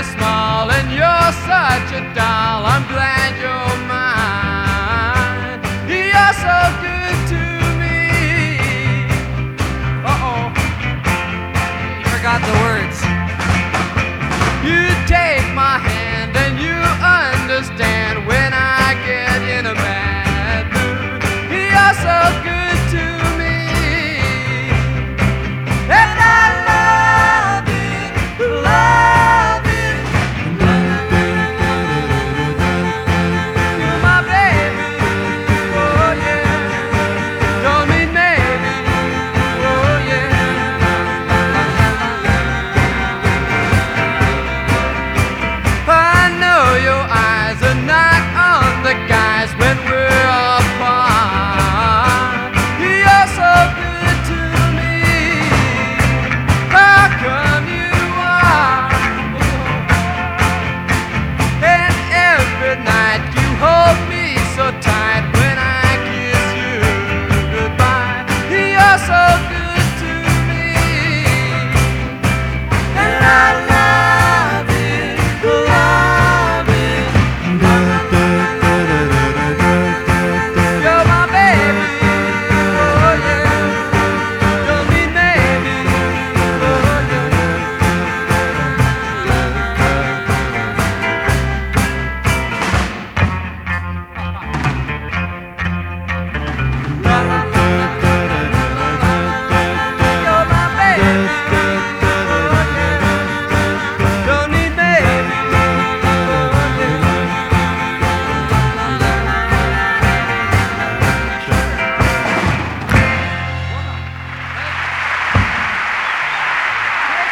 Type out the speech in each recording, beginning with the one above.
small and you're such a doll. I'm glad you're mine. You're so good to me. Uh-oh. You forgot the words. You take my hand and you understand when I get in a bad mood. You're so good to me. And I love it, love it. You're my baby, oh yeah. Don't mean maybe, oh yeah. I know your eyes are not on the guys when we're apart. You're so good to me. How come you are? And every night you hold me so tight when I kiss you goodbye. You're so good to me. And I love it, love it. You're my baby, oh yeah. Don't mean maybe, oh yeah. You're my baby, oh yeah. Don't need maybe, oh yeah.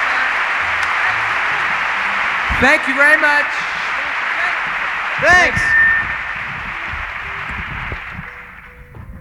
Thank you very much. Thanks.